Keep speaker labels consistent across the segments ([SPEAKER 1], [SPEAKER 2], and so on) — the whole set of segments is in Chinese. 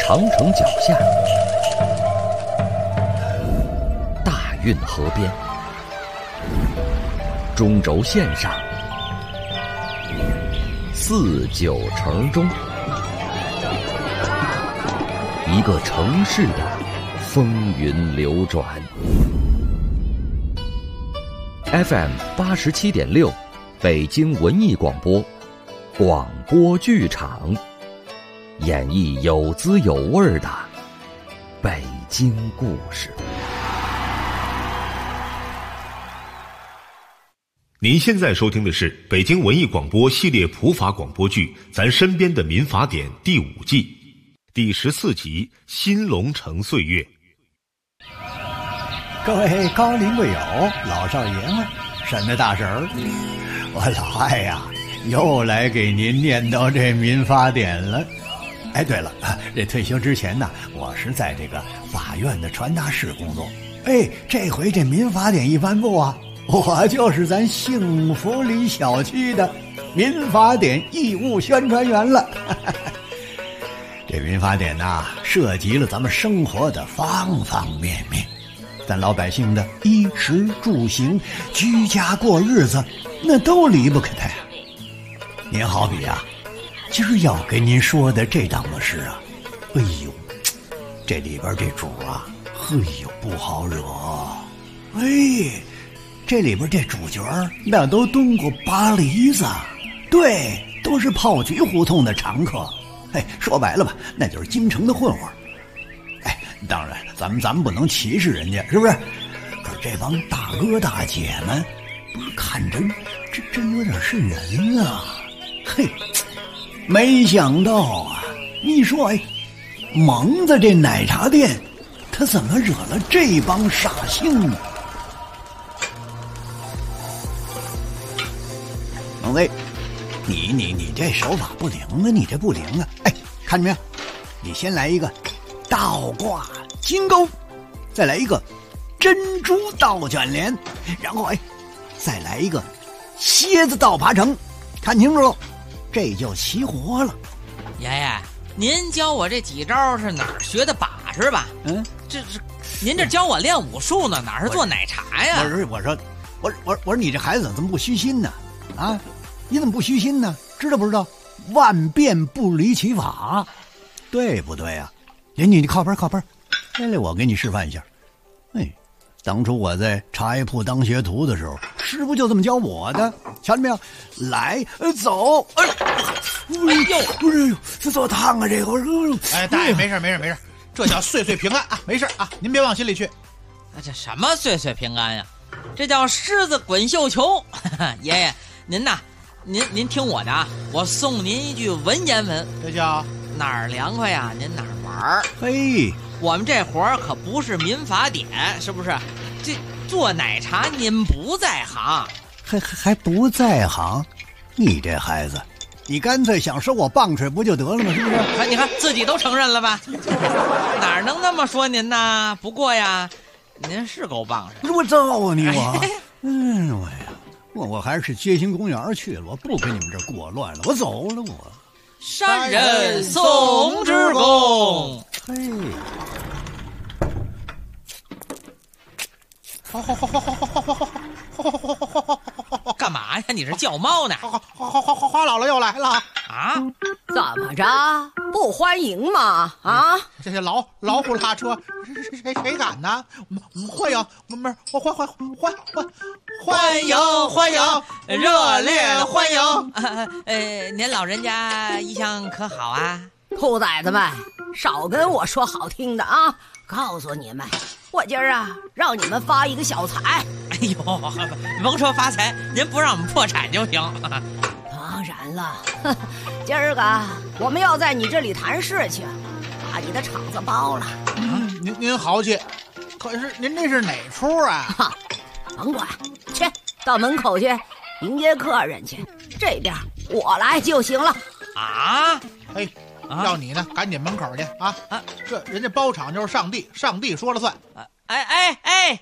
[SPEAKER 1] 长城脚下，大运河边，中轴线上，四九城中，一个城市的风云流转。FM 87.6，北京文艺广播，广播剧场，演绎有滋有味的北京故事。
[SPEAKER 2] 您现在收听的是北京文艺广播系列普法广播剧《咱身边的民法典》第5季第14集《新龙城岁月》。
[SPEAKER 3] 各位高龄贵友、老少爷们、山的大婶儿，我老艾呀，又来给您念叨这民法典了。哎，对了，这退休之前呢，我是在这个法院的传达室工作。哎，这回这民法典一颁布啊，我就是咱幸福里小区的民法典义务宣传员了。这民法典呐，涉及了咱们生活的方方面面，咱老百姓的衣食住行、居家过日子，那都离不开它呀。您好比啊，今儿要跟您说的这档子事啊，哎呦，这里边这主啊，嘿呦不好惹。哎，这里边这主角那都蹲过巴黎子，对，都是炮局胡同的常客。哎，说白了吧，那就是京城的混混。哎，当然，咱们不能歧视人家，是不是？可是这帮大哥大姐们，不是看着这真有点瘆人啊！嘿，没想到啊，你说哎，蒙子这奶茶店，他怎么惹了这帮煞星呢？蒙子，你这手法不灵啊，你这不灵啊！哎，看见没有？你先来一个倒挂金钩，再来一个珍珠倒卷帘，然后哎，再来一个蝎子倒爬成，看清楚了，这就齐活了。
[SPEAKER 4] 爷爷，您教我这几招是哪儿学的把式吧？这是您这教我练武术呢，哪是做奶茶呀？
[SPEAKER 3] 我说你这孩子怎么不虚心呢？啊，你怎么不虚心呢？知道不知道？万变不离其法，对不对啊？你靠边，来，我给你示范一下。哎，当初我在茶叶铺当学徒的时候，师傅就这么教我的，瞧见没有？来，走，哎呦，这多烫啊！这个，
[SPEAKER 5] 哎，大爷，没事，这叫岁岁平安啊，没事啊，您别往心里去。
[SPEAKER 4] 这什么岁岁平安呀？这叫狮子滚绣球。爷爷，您呐，您听我的啊，我送您一句文言文，
[SPEAKER 5] 这叫
[SPEAKER 4] 哪儿凉快呀，您哪儿玩。
[SPEAKER 3] 嘿，
[SPEAKER 4] 我们这活儿可不是民法典，是不是？这做奶茶您不在行，
[SPEAKER 3] 还不在行？你这孩子，你干脆想收我棒槌不就得了吗？是不是？
[SPEAKER 4] 你看自己都承认了吧？哪能那么说您呢？不过呀，您是够棒槌。
[SPEAKER 3] 我揍啊你我！我还是街心公园去了，我不跟你们这儿过乱了，我走了我。
[SPEAKER 4] 山人送之公。
[SPEAKER 3] 嘿，
[SPEAKER 4] 干嘛呀？你是叫猫呢？
[SPEAKER 5] 花姥姥又来了
[SPEAKER 4] 啊！
[SPEAKER 6] 怎么着？不欢迎吗？啊！
[SPEAKER 5] 这些老虎拉车，谁敢呢？欢迎，欢迎，热烈欢迎！
[SPEAKER 4] 您老人家一向可好啊？
[SPEAKER 6] 兔崽子们，少跟我说好听的啊！告诉你们，我今儿啊，让你们发一个小财。
[SPEAKER 4] 哎呦，甭说发财，您不让我们破产就行。
[SPEAKER 6] 当然了，今儿个我们要在你这里谈事情，把你的场子包了。
[SPEAKER 5] 您豪气，可是您这是哪出啊？
[SPEAKER 6] 哈，甭管，去到门口去迎接客人去，这边我来就行了。
[SPEAKER 4] 啊？
[SPEAKER 5] 哎，要你呢，赶紧门口去啊！这人家包场就是上帝，上帝说了算。
[SPEAKER 4] 哎！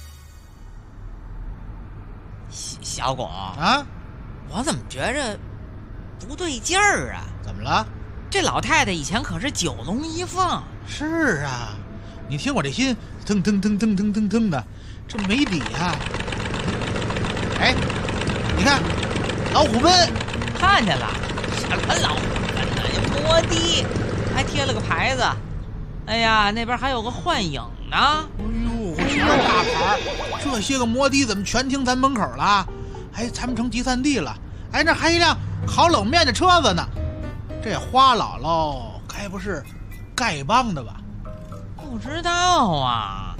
[SPEAKER 4] 小巩啊，我怎么觉着不对劲儿啊！
[SPEAKER 5] 怎么了？
[SPEAKER 4] 这老太太以前可是9龙1凤。
[SPEAKER 5] 是啊，你听我这心腾腾腾腾腾腾腾的，这没底啊！哎，你看，老虎奔，
[SPEAKER 4] 看见了？什么老虎奔呢？摩的，还贴了个牌子。哎呀，那边还有个幻影呢。
[SPEAKER 5] 哎呦，全是大牌，这些个摩的怎么全停咱门口了？哎，咱们成集散地了。哎，那还一辆烤冷面的车子呢。这花姥姥该不是丐帮的吧？
[SPEAKER 4] 不知道啊。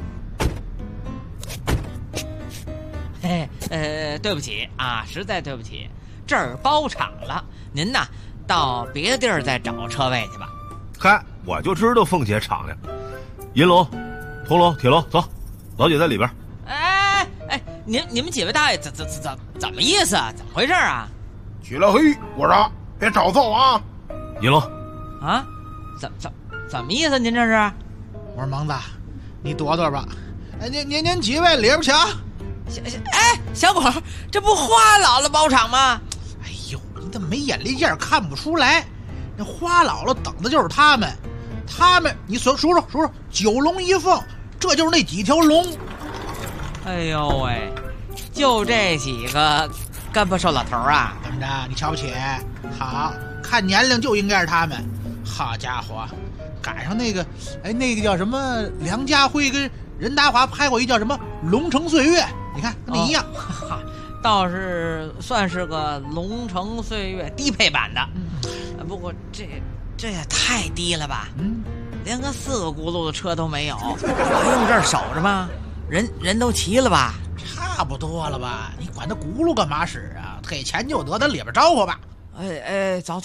[SPEAKER 4] 对不起啊，实在对不起，这儿包场了，您呐到别的地儿再找车位去吧。
[SPEAKER 2] 嗨，我就知道凤姐敞亮。银龙、铜龙、铁龙，走，老姐在里边。
[SPEAKER 4] 哎，你们几位大爷怎么意思啊？怎么回事啊？
[SPEAKER 7] 起了黑，我说别找揍啊！
[SPEAKER 2] 银龙，
[SPEAKER 4] 啊，怎么意思？您这是？
[SPEAKER 5] 我说蒙子，你躲躲吧。哎，您几位里边请。
[SPEAKER 4] 小狗，这不花姥姥包场吗？
[SPEAKER 5] 哎呦，你怎么没眼力劲儿，看不出来？那花姥姥等的就是他们，你数数9龙1凤，这就是那几条龙。
[SPEAKER 4] 哎呦喂，就这几个干巴瘦老头啊？
[SPEAKER 5] 怎么着？你瞧不起？好看年龄就应该是他们。好家伙，赶上那个叫什么梁家辉跟任达华拍过一叫什么《龙城岁月》，你看跟那一样。
[SPEAKER 4] 倒是算是个龙城岁月低配版的。不过这也太低了吧？连个4个轱辘的车都没有，还用这儿守着吗？人都齐了吧？
[SPEAKER 5] 差不多了吧？你管他轱辘干嘛使啊？给钱就得，咱里边招呼吧。
[SPEAKER 4] 走。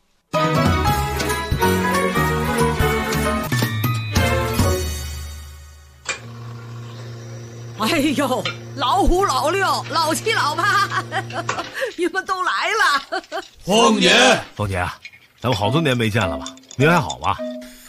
[SPEAKER 6] 哎呦，老虎、老六、老七、老八，你们都来了。
[SPEAKER 7] 凤姐，
[SPEAKER 2] 凤姐，咱们好多年没见了吧？您还好吧？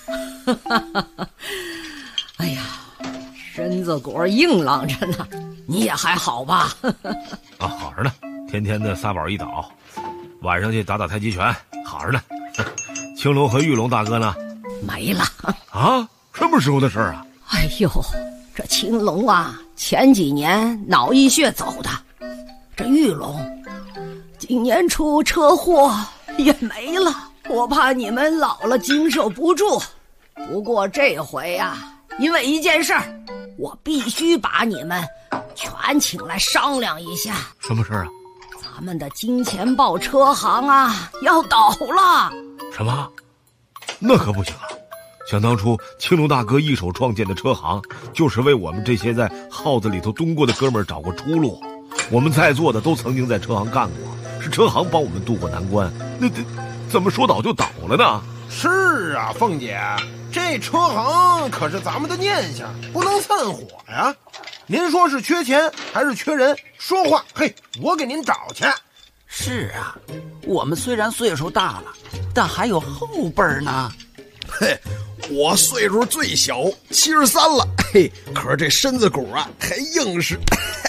[SPEAKER 6] 哎呀，身子骨硬朗着呢，你也还好吧？
[SPEAKER 2] 啊，好着呢，天天的撒宝一倒，晚上去打太极拳，好着呢。青龙和玉龙大哥呢？
[SPEAKER 6] 没了。
[SPEAKER 2] 啊？什么时候的事儿啊？
[SPEAKER 6] 哎呦，这青龙啊，前几年脑溢血走的，这玉龙今年出车祸也没了，我怕你们老了经受不住。不过这回啊，因为一件事儿，我必须把你们全请来商量一下。
[SPEAKER 2] 什么事儿啊？
[SPEAKER 6] 咱们的金钱豹车行啊要倒了。
[SPEAKER 2] 什么？那可不行啊！想当初青龙大哥一手创建的车行，就是为我们这些在号子里头蹲过的哥们儿找过出路。我们在座的都曾经在车行干过，是车行帮我们渡过难关。那怎么说倒就倒了呢？
[SPEAKER 7] 是啊，凤姐，这车行可是咱们的念想，不能散伙呀。您说是缺钱还是缺人？说话，嘿，我给您找去。
[SPEAKER 8] 是啊，我们虽然岁数大了，但还有后辈呢。
[SPEAKER 9] 嘿，我岁数最小，73了，嘿，可是这身子骨啊还硬实。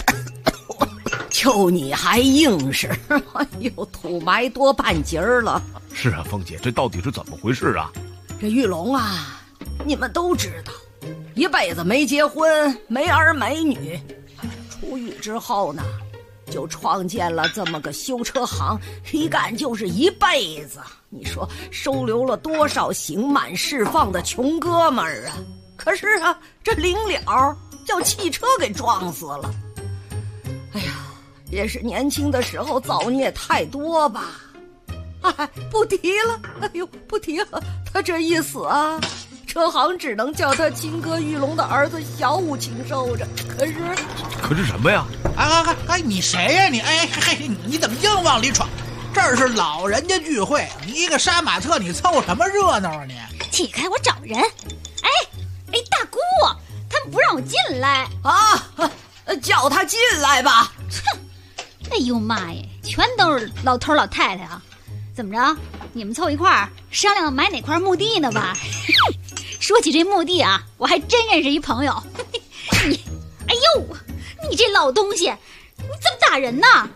[SPEAKER 6] 就你还硬实，哎呦，土埋多半截儿了。
[SPEAKER 2] 是啊，凤姐，这到底是怎么回事啊？
[SPEAKER 6] 这玉龙啊，你们都知道，一辈子没结婚，没儿没女。出狱之后呢，就创建了这么个修车行，一干就是一辈子。你说收留了多少刑满释放的穷哥们儿啊？可是啊，这临了叫汽车给撞死了。哎呀，也是年轻的时候造孽太多吧。哎，不提了，哎呦，不提了。他这一死啊，车行只能叫他亲哥玉龙的儿子小武请受着。可是
[SPEAKER 2] 什么呀？
[SPEAKER 5] 哎，你谁呀你？你怎么硬往里闯？这儿是老人家聚会，你一个杀马特，你凑什么热闹啊你？
[SPEAKER 10] 起开，我找人。哎，大姑，他们不让我进来
[SPEAKER 6] 啊！叫他进来吧。
[SPEAKER 10] 哼！哎呦妈呀，全都是老头老太太啊！怎么着？你们凑一块儿商量买哪块墓地呢吧？说起这墓地啊，我还真认识一朋友。你，哎呦，你这老东西，你怎么打人呢？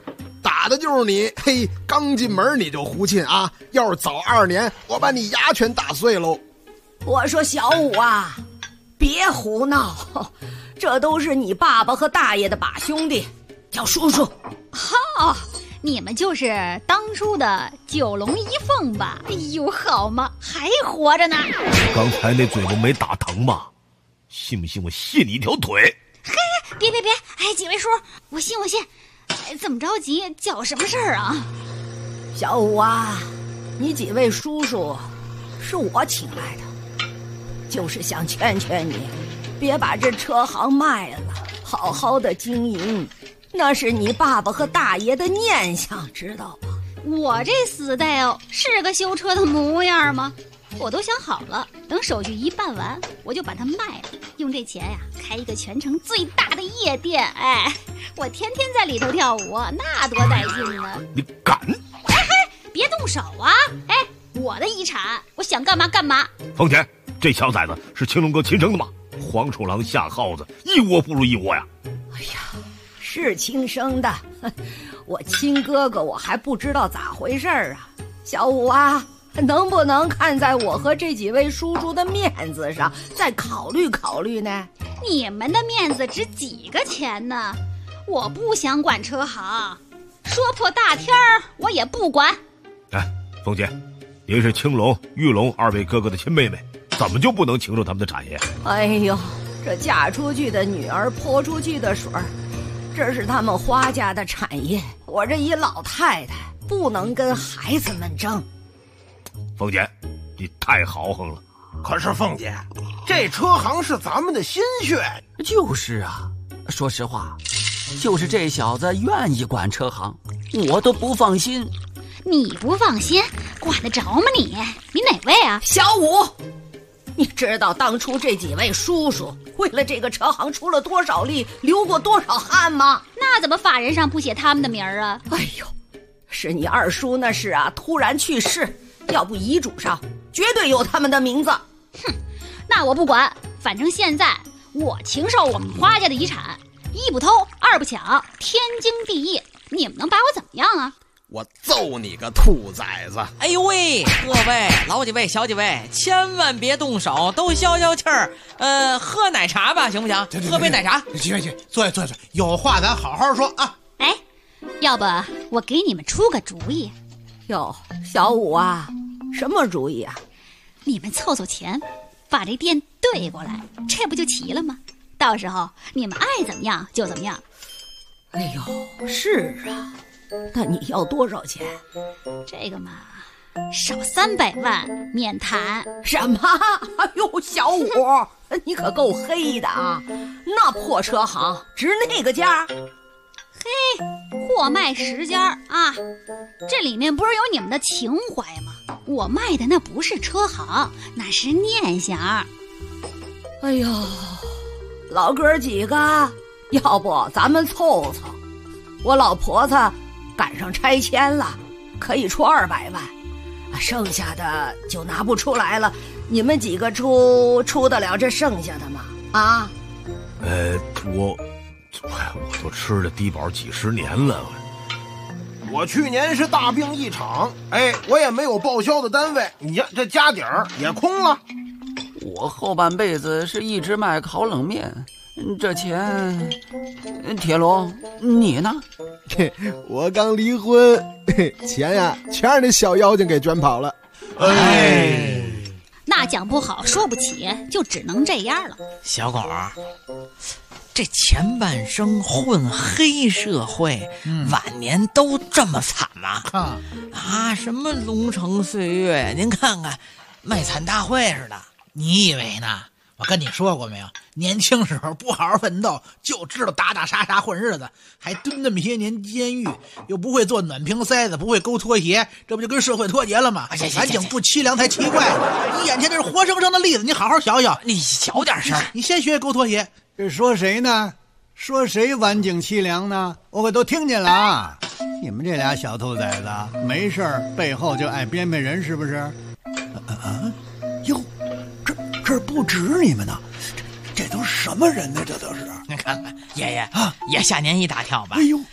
[SPEAKER 9] 打的就是你！嘿，刚进门你就胡沁啊！要是早2年，我把你牙全打碎喽！
[SPEAKER 6] 我说小五啊，别胡闹，这都是你爸爸和大爷的把兄弟，叫叔叔。
[SPEAKER 10] 哦，你们就是当初的九龙一凤吧？哎呦，好嘛，还活着呢！
[SPEAKER 2] 刚才那嘴巴没打疼吧？信不信我卸你一条腿？
[SPEAKER 10] 嘿，别！哎，几位叔，我信。哎，这么着急，叫什么事儿啊？
[SPEAKER 6] 小五啊，你几位叔叔是我请来的，就是想劝劝你，别把这车行卖了，好好的经营，那是你爸爸和大爷的念想，知道吗？
[SPEAKER 10] 我这死代是个修车的模样吗？我都想好了，等手续一办完，我就把它卖了，用这钱呀开一个全城最大的夜店。哎，我天天在里头跳舞，那多带劲呢！
[SPEAKER 2] 你敢？
[SPEAKER 10] 哎嘿，别动手啊！哎，我的遗产，我想干嘛干嘛。
[SPEAKER 2] 凤姐，这小崽子是青龙哥亲生的吗？黄鼠狼下耗子，一窝不如一窝呀！
[SPEAKER 6] 哎呀，是亲生的，我亲哥哥我还不知道咋回事啊。小五啊，能不能看在我和这几位叔叔的面子上，再考虑考虑呢？
[SPEAKER 10] 你们的面子值几个钱呢？我不想管车行，说破大天儿我也不管。
[SPEAKER 2] 哎，凤姐，您是青龙、玉龙2位哥哥的亲妹妹，怎么就不能情受他们的产业？
[SPEAKER 6] 哎呦，这嫁出去的女儿泼出去的水儿，这是他们花家的产业，我这一老太太不能跟孩子们争。
[SPEAKER 2] 凤姐，你太豪横了。
[SPEAKER 7] 可是凤姐，这车行是咱们的心血。
[SPEAKER 8] 就是啊，说实话，就是这小子愿意管车行，我都不放心。
[SPEAKER 10] 你不放心，管得着吗你？你哪位啊？
[SPEAKER 6] 小五，你知道当初这几位叔叔为了这个车行出了多少力，流过多少汗吗？
[SPEAKER 10] 那怎么法人上不写他们的名儿啊？
[SPEAKER 6] 哎呦，是你二叔那是啊，突然去世，要不遗嘱上绝对有他们的名字。
[SPEAKER 10] 哼，那我不管，反正现在我禽兽我们花家的遗产，一不偷，二不抢，天经地义。你们能把我怎么样啊？
[SPEAKER 9] 我揍你个兔崽子！
[SPEAKER 4] 哎呦喂，各位老几位小几位，千万别动手，都消消气儿。喝奶茶吧，行不行？喝杯奶茶。
[SPEAKER 5] 去，坐下，有话咱好好说啊。
[SPEAKER 10] 哎，要不我给你们出个主意。
[SPEAKER 6] 哟，小五啊，什么主意啊？
[SPEAKER 10] 你们凑凑钱，把这店对过来，这不就齐了吗？到时候你们爱怎么样就怎么样。
[SPEAKER 6] 哎呦，是啊，那你要多少钱？
[SPEAKER 10] 这个嘛，少300万免谈。
[SPEAKER 6] 什么？哎呦，小五，你可够黑的啊！那破车行值那个价？
[SPEAKER 10] 嘿，货卖10家啊，这里面不是有你们的情怀吗？我卖的那不是车行，那是念想。
[SPEAKER 6] 哎呦，老哥几个，要不咱们凑凑？我老婆子赶上拆迁了，可以出200万，剩下的就拿不出来了。你们几个出得了这剩下的吗？啊？
[SPEAKER 2] 我都吃了低保几10年了。
[SPEAKER 7] 我去年是大病一场，哎，我也没有报销的单位，你呀这家底儿也空了。
[SPEAKER 8] 我后半辈子是一直卖烤冷面，这钱，铁龙你呢？
[SPEAKER 9] 我刚离婚，钱呀全让那小妖精给卷跑了。
[SPEAKER 5] 哎，
[SPEAKER 10] 那讲不好说不起，就只能这样了。
[SPEAKER 4] 小狗，这前半生混黑社会，晚年都这么惨吗？啊，什么龙城岁月，您看看，卖惨大会似的。
[SPEAKER 5] 你以为呢？我跟你说过没有？年轻时候不好好奋斗，就知道打打杀杀混日子，还蹲那么些年监狱，又不会做暖瓶塞子，不会勾拖鞋，这不就跟社会脱节了吗？晚景不凄凉才奇怪呢。你眼前这是活生生的例子，你好好想想。
[SPEAKER 4] 你小点声，
[SPEAKER 5] 你先学勾拖鞋。
[SPEAKER 3] 这说谁呢？说谁晚景凄凉呢？我可都听见了啊！你们这俩小兔崽子，没事背后就爱编编人，是不是？哟，这不止你们呢，这都是什么人呢？这都是。
[SPEAKER 4] 你看看，爷爷啊，也吓您一大跳吧？
[SPEAKER 3] 哎呦，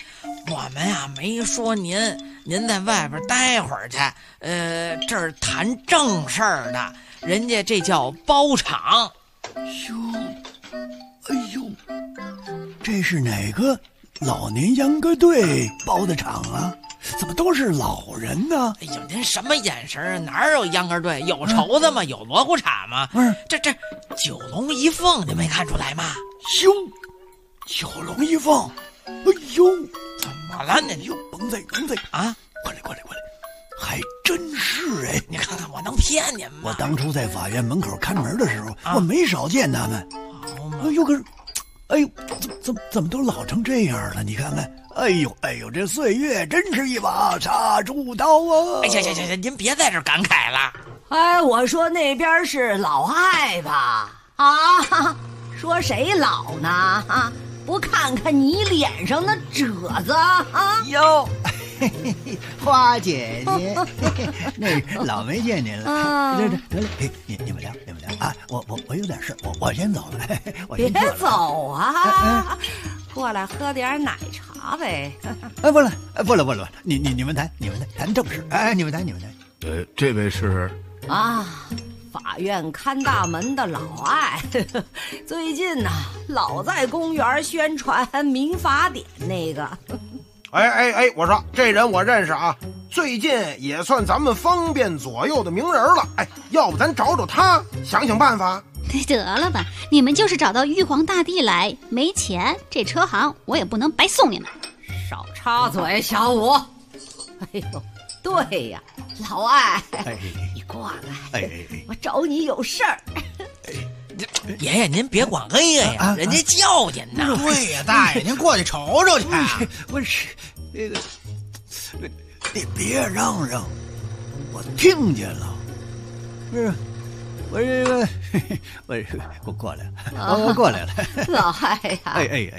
[SPEAKER 4] 我们呀没说您在外边待会儿去，这儿谈正事儿的，人家这叫包场。
[SPEAKER 3] 哟，哎呦，这是哪个老年秧歌队包的场啊？怎么都是老人呢？
[SPEAKER 4] 哎呦，您什么眼神啊？哪有秧歌队？有绸子吗？有锣鼓铲吗？这九龙一凤，您没看出来吗？
[SPEAKER 3] 哟，九龙一凤，哎呦，
[SPEAKER 4] 怎么了呢？
[SPEAKER 3] 哟，甭在啊！过来，还真是哎！
[SPEAKER 4] 你看看，我能骗您吗？
[SPEAKER 3] 我当初在法院门口看门的时候，我没少见他们。哎呦，可是，哎呦，怎么都老成这样了？你看看，哎呦，这岁月真是一把杀猪刀啊！
[SPEAKER 4] 哎，行，您别在这儿感慨了。
[SPEAKER 6] 哎，我说那边是老艾吧？啊，说谁老呢？啊，不看看你脸上的褶子啊！
[SPEAKER 3] 哟。花姐姐，那老没见您了。得了，你们聊啊！我有点事，我先走了。
[SPEAKER 6] 别走啊！过来喝点奶茶呗。
[SPEAKER 3] 不了，你们谈正事。哎，你们谈。
[SPEAKER 2] 这位是
[SPEAKER 6] 啊，法院看大门的老艾，最近呢老在公园宣传民法典那个。
[SPEAKER 7] 哎，我说这人我认识啊，最近也算咱们方便左右的名人了。哎，要不咱找他，想想办法。
[SPEAKER 10] 得了吧，你们就是找到玉皇大帝来，没钱，这车行我也不能白送你们。
[SPEAKER 6] 少插嘴，小五。哎呦，对呀，老艾，你过来，我找你有事儿。
[SPEAKER 4] 爷爷，您别管黑爷呀，人家叫您呢。
[SPEAKER 5] 对呀，大爷，您过去瞅瞅去。
[SPEAKER 3] 不是，你别嚷嚷，我听见了。不是，我过来了，我过来了。
[SPEAKER 6] 老艾呀，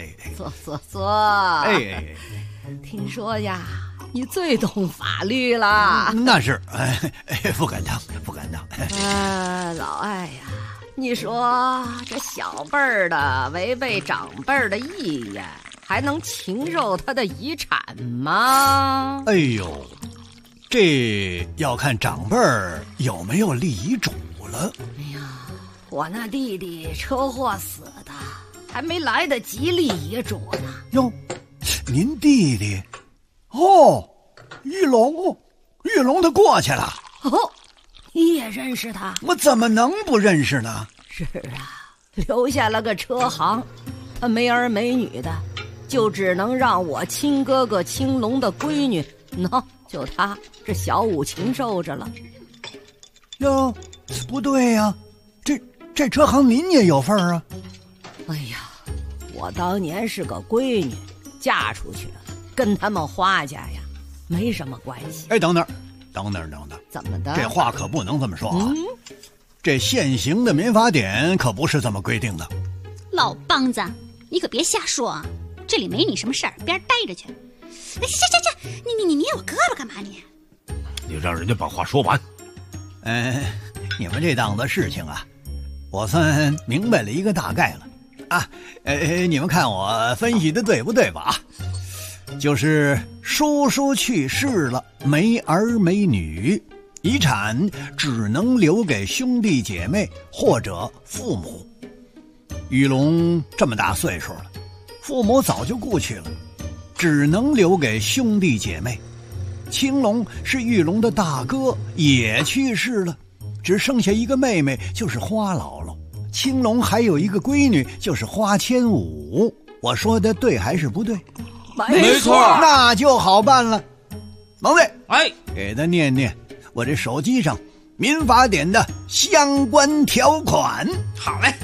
[SPEAKER 6] 坐。听说呀，你最懂法律了。
[SPEAKER 3] 那是，不敢当。
[SPEAKER 6] 老艾呀。你说这小辈儿的违背长辈儿的意愿，还能禽兽他的遗产吗？
[SPEAKER 3] 哎呦，这要看长辈儿有没有立遗嘱了。
[SPEAKER 6] 哎呀，我那弟弟车祸死的，还没来得及立遗嘱呢。
[SPEAKER 3] 哟，您弟弟？哦，玉龙他过去了。
[SPEAKER 6] 哦。你也认识他？
[SPEAKER 3] 我怎么能不认识呢？
[SPEAKER 6] 是啊，留下了个车行，他没儿没女的，就只能让我亲哥哥青龙的闺女，就他这小五禽兽着了。
[SPEAKER 3] 哟，不对呀，这车行您也有份儿啊。
[SPEAKER 6] 哎呀，我当年是个闺女，嫁出去了，跟他们花家呀没什么关系。
[SPEAKER 3] 哎，等等，
[SPEAKER 6] 怎么的？
[SPEAKER 3] 这话可不能这么说啊！这现行的民法典可不是这么规定的。
[SPEAKER 10] 老梆子，你可别瞎说啊！这里没你什么事儿，边待着去。这，你捏我胳膊干嘛你？
[SPEAKER 2] 你让人家把话说完。
[SPEAKER 3] 你们这档子事情啊，我算明白了一个大概了啊。你们看我分析的对不对吧？就是叔去世了，没儿没女，遗产只能留给兄弟姐妹或者父母。玉龙这么大岁数了，父母早就故去了，只能留给兄弟姐妹。青龙是玉龙的大哥，也去世了，只剩下一个妹妹，就是花姥姥。青龙还有一个闺女，就是花千武。我说的对还是不对？
[SPEAKER 4] 没错，
[SPEAKER 3] 那就好办了。王队，
[SPEAKER 4] 给
[SPEAKER 3] 他念念我这手机上民法典的相关条款。
[SPEAKER 4] 好嘞。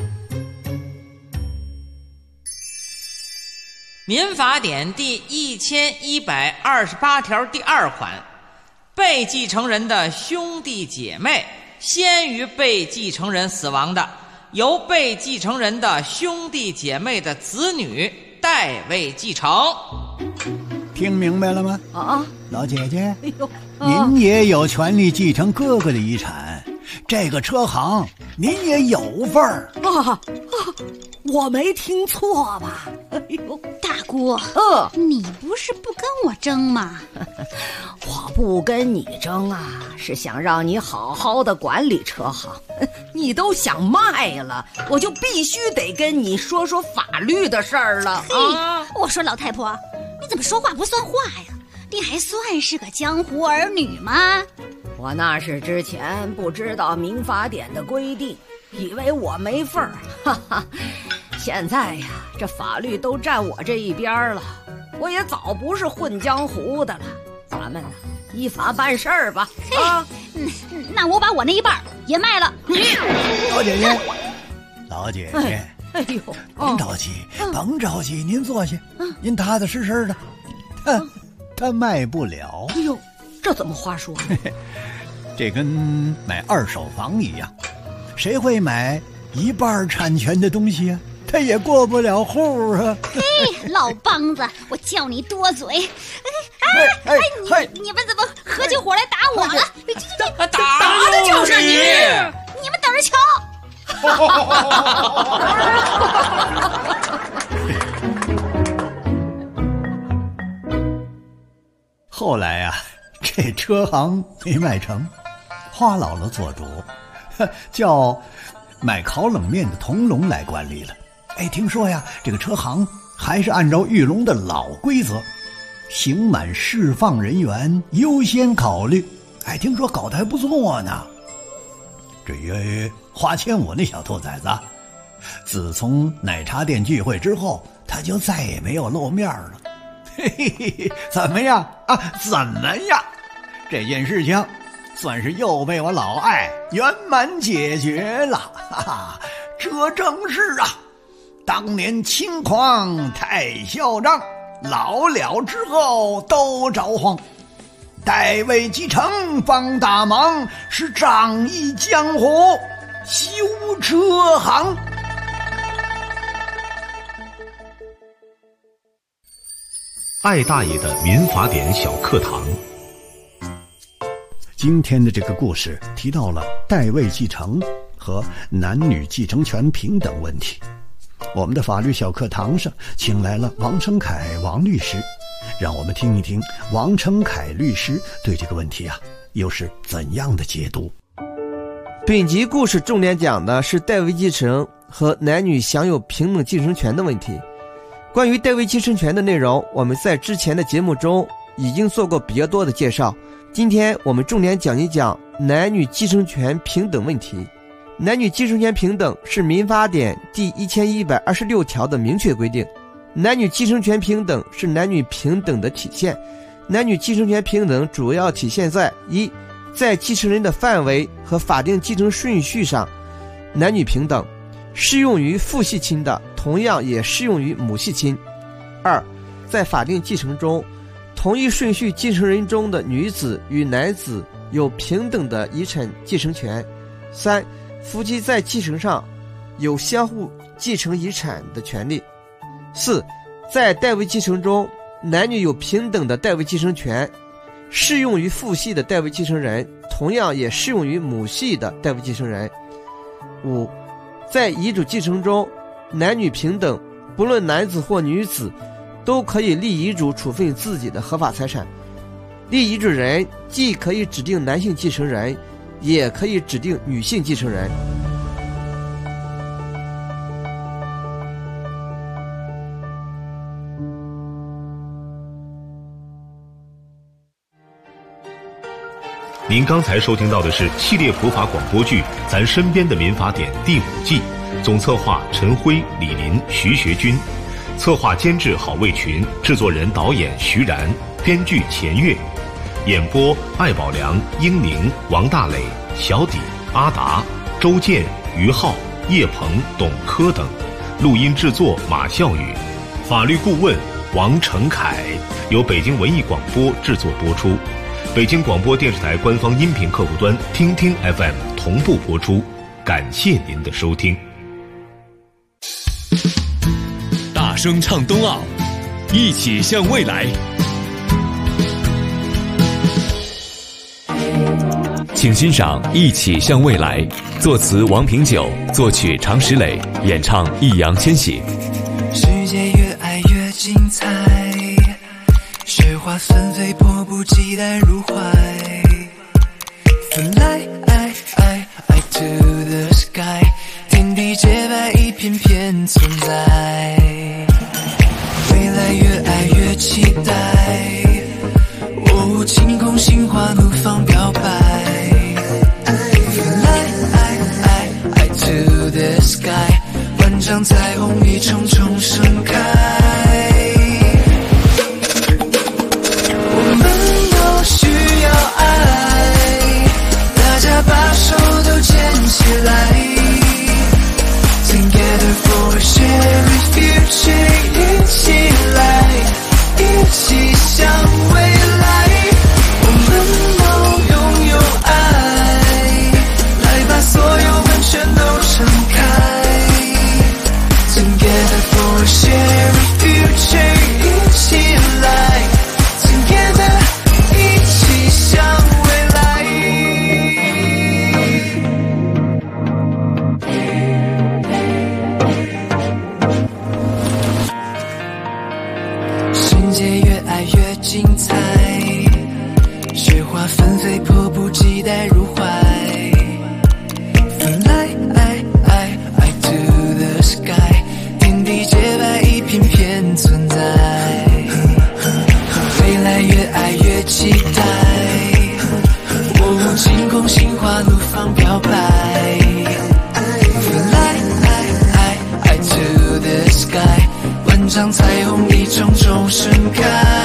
[SPEAKER 4] 民法典第1128条第2款，被继承人的兄弟姐妹先于被继承人死亡的，由被继承人的兄弟姐妹的子女代为继承。
[SPEAKER 3] 听明白了吗？老姐姐，
[SPEAKER 6] 您
[SPEAKER 3] 也有权利继承哥哥的遗产，这个车行您也有份儿。
[SPEAKER 6] 我没听错吧？
[SPEAKER 10] 大姑，你不是不跟我争吗？
[SPEAKER 6] 我不跟你争啊，是想让你好好的管理车行。你都想卖了，我就必须得跟你说说法律的事儿了啊！
[SPEAKER 10] 我说老太婆，你怎么说话不算话呀？你还算是个江湖儿女吗？
[SPEAKER 6] 我那是之前不知道民法典的规定，以为我没份儿，哈哈。现在呀，这法律都站我这一边了，我也早不是混江湖的了。咱们呢，依法办事儿吧。
[SPEAKER 10] 那我把我那一半也卖了。
[SPEAKER 3] 老姐姐，老姐姐，
[SPEAKER 6] 哎呦，
[SPEAKER 3] 甭着急，甭着急，您坐下，您踏踏实实的。他卖不了。
[SPEAKER 6] 哎呦，这怎么话说？
[SPEAKER 3] 这跟买二手房一样，谁会买一半产权的东西啊？他也过不了户啊！
[SPEAKER 10] 嘿，老梆子，我叫你多嘴！你们怎么合起伙来打我了？
[SPEAKER 8] 打的就是你！
[SPEAKER 10] 你们等着瞧！
[SPEAKER 3] 后来啊，这车行没卖成，花姥姥做主，叫买烤冷面的同龙来管理了。听说呀，这个车行还是按照玉龙的老规则，刑满释放人员优先考虑。听说搞得还不错呢。至于花千武那小兔崽子，自从奶茶店聚会之后，他就再也没有露面了。嘿嘿嘿，怎么样啊？怎么样？这件事情算是又被我老艾圆满解决了，哈哈！这正是啊，当年轻狂太嚣张，老了之后都着慌。代位继承帮大忙，是仗义江湖修车行。
[SPEAKER 2] 艾大爷的民法典小课堂。
[SPEAKER 3] 今天的这个故事提到了代位继承和男女继承权平等问题。我们的法律小课堂上请来了王成凯王律师，让我们听一听王成凯律师对这个问题又是怎样的解读。
[SPEAKER 11] 本集故事重点讲的是代位继承和男女享有平等继承权的问题。关于代位继承权的内容，我们在之前的节目中已经做过比较多的介绍。今天我们重点讲一讲男女继承权平等问题。男女继承权平等是民法典第1126条的明确规定。男女继承权平等是男女平等的体现。男女继承权平等主要体现在：一，在继承人的范围和法定继承顺序上，男女平等，适用于父系亲的，同样也适用于母系亲。二，在法定继承中，同一顺序继承人中的女子与男子有平等的遗产继承权。三，夫妻在继承上有相互继承遗产的权利。四，在代位继承中，男女有平等的代位继承权，适用于父系的代位继承人，同样也适用于母系的代位继承人。五，在遗嘱继承中，男女平等，不论男子或女子都可以立遗嘱处分自己的合法财产。立遗嘱人既可以指定男性继承人，也可以指定女性继承人。
[SPEAKER 2] 您刚才收听到的是系列普法广播剧《咱身边的民法典》第5季，总策划陈辉、李林、徐学军，策划监制郝卫群，制作人导演徐然，编剧钱月，演播艾宝良、英宁、王大磊、小底、阿达、周健、于浩、叶鹏、董科等，录音制作马笑宇，法律顾问王成凯，由北京文艺广播制作播出。北京广播电视台官方音频客户端听听 FM 同步播出，感谢您的收听。
[SPEAKER 12] 大声唱冬奥，一起向未来。请欣赏《一起向未来》，作词王平久，作曲常石磊，演唱易烊千玺。
[SPEAKER 13] 世界越爱越精彩， 期待入怀。Fly to the sky， 天地洁白一片片存在，未来越爱越期待。哦，晴空心花怒放表白。Fly to the sky， 万丈彩虹一重重盛开。我们都需要爱，大家把手都牵起来。Together for a shared future， 一起来，一起向未来。我们都拥有爱，来把所有门全都敞开。Together for a shared future， 一起来 ，Together 一起向未来。世界越爱越精彩，雪花纷飞，迫不及待入怀。Fly to the sky， 天地洁白一片片存在，未来越爱越期待。哦，晴空心花怒放表白。Fly to the sky， 万丈彩虹一重重盛开。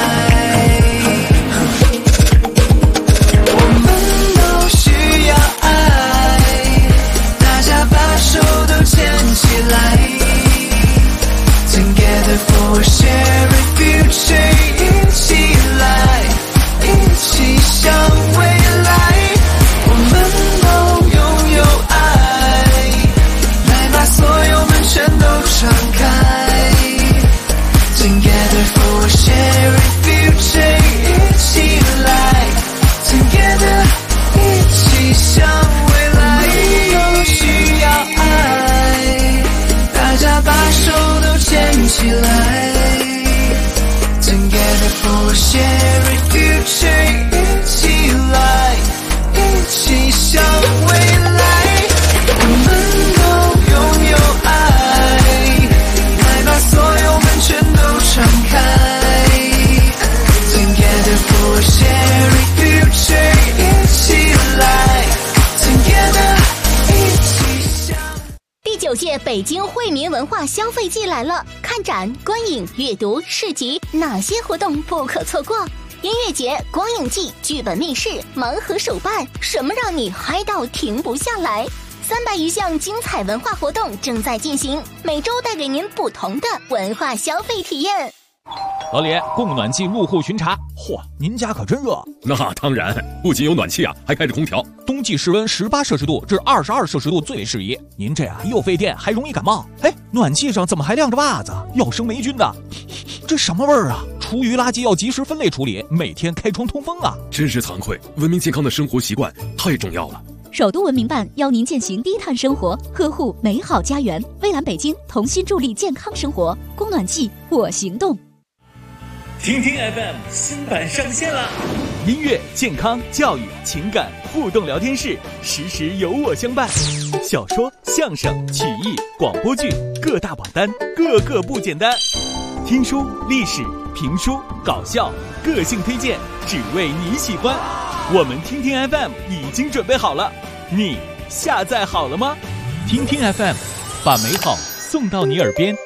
[SPEAKER 13] 我们都需要爱，大家把手都牵起来。Together for a shared future， 一起来，一起向未来。我们都拥有爱，来把所有门全都敞开。Together for a shared future， 一起来 Together 一起向未来。都需要爱，大家把手都牵起来。Together for a shared future， 一起来，一起向未来。我们都拥有爱，来把所有门全都敞开。Together for a shared future， 一起来 Together 一起向。
[SPEAKER 14] 第9届北京惠民文化消费季来了，看展、观影、阅读、市集，哪些活动不可错过？音乐节、光影季、剧本密室、盲盒手办，什么让你嗨到停不下来？300余项精彩文化活动正在进行，每周带给您不同的文化消费体验。
[SPEAKER 15] 老李，供暖季入户巡查。嚯，您家可真热。
[SPEAKER 12] 那当然，不仅有暖气啊，还开着空调。
[SPEAKER 15] 冬季室温18摄氏度至22摄氏度最适宜。您这样又费电，还容易感冒。哎，暖气上怎么还晾着袜子？要生霉菌的。这什么味儿啊？厨余垃圾要及时分类处理，每天开窗通风啊。
[SPEAKER 12] 真是惭愧，文明健康的生活习惯太重要了。
[SPEAKER 16] 首都文明办邀您践行低碳生活，呵护美好家园。蔚蓝北京同心助力健康生活，供暖季我行动。
[SPEAKER 17] 听听 FM 新版上线啦！
[SPEAKER 15] 音乐、健康、教育、情感互动聊天室，时时有我相伴。小说、相声、曲艺、广播剧，各大榜单，个个不简单。听书、历史、评书、搞笑，个性推荐，只为你喜欢。我们听听 FM 已经准备好了，你下载好了吗？听听 FM， 把美好送到你耳边。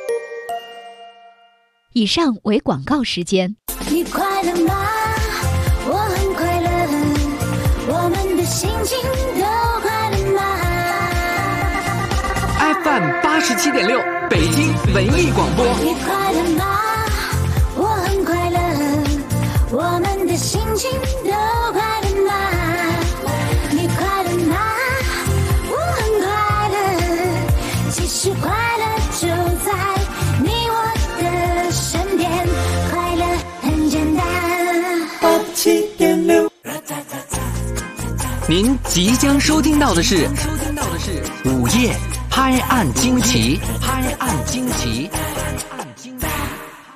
[SPEAKER 16] 以上为广告时间。
[SPEAKER 18] 你快乐吗？我很快乐，我们的心情都快乐吗
[SPEAKER 19] ？FM 87.6，北京文艺广播。
[SPEAKER 18] 你快乐吗？我很快乐，我们的心情都快乐吗？你快乐吗？我很快乐，其实快乐就在你我的身边，快乐很简单。87.6，
[SPEAKER 19] 您即将收听到的是午夜拍案惊奇。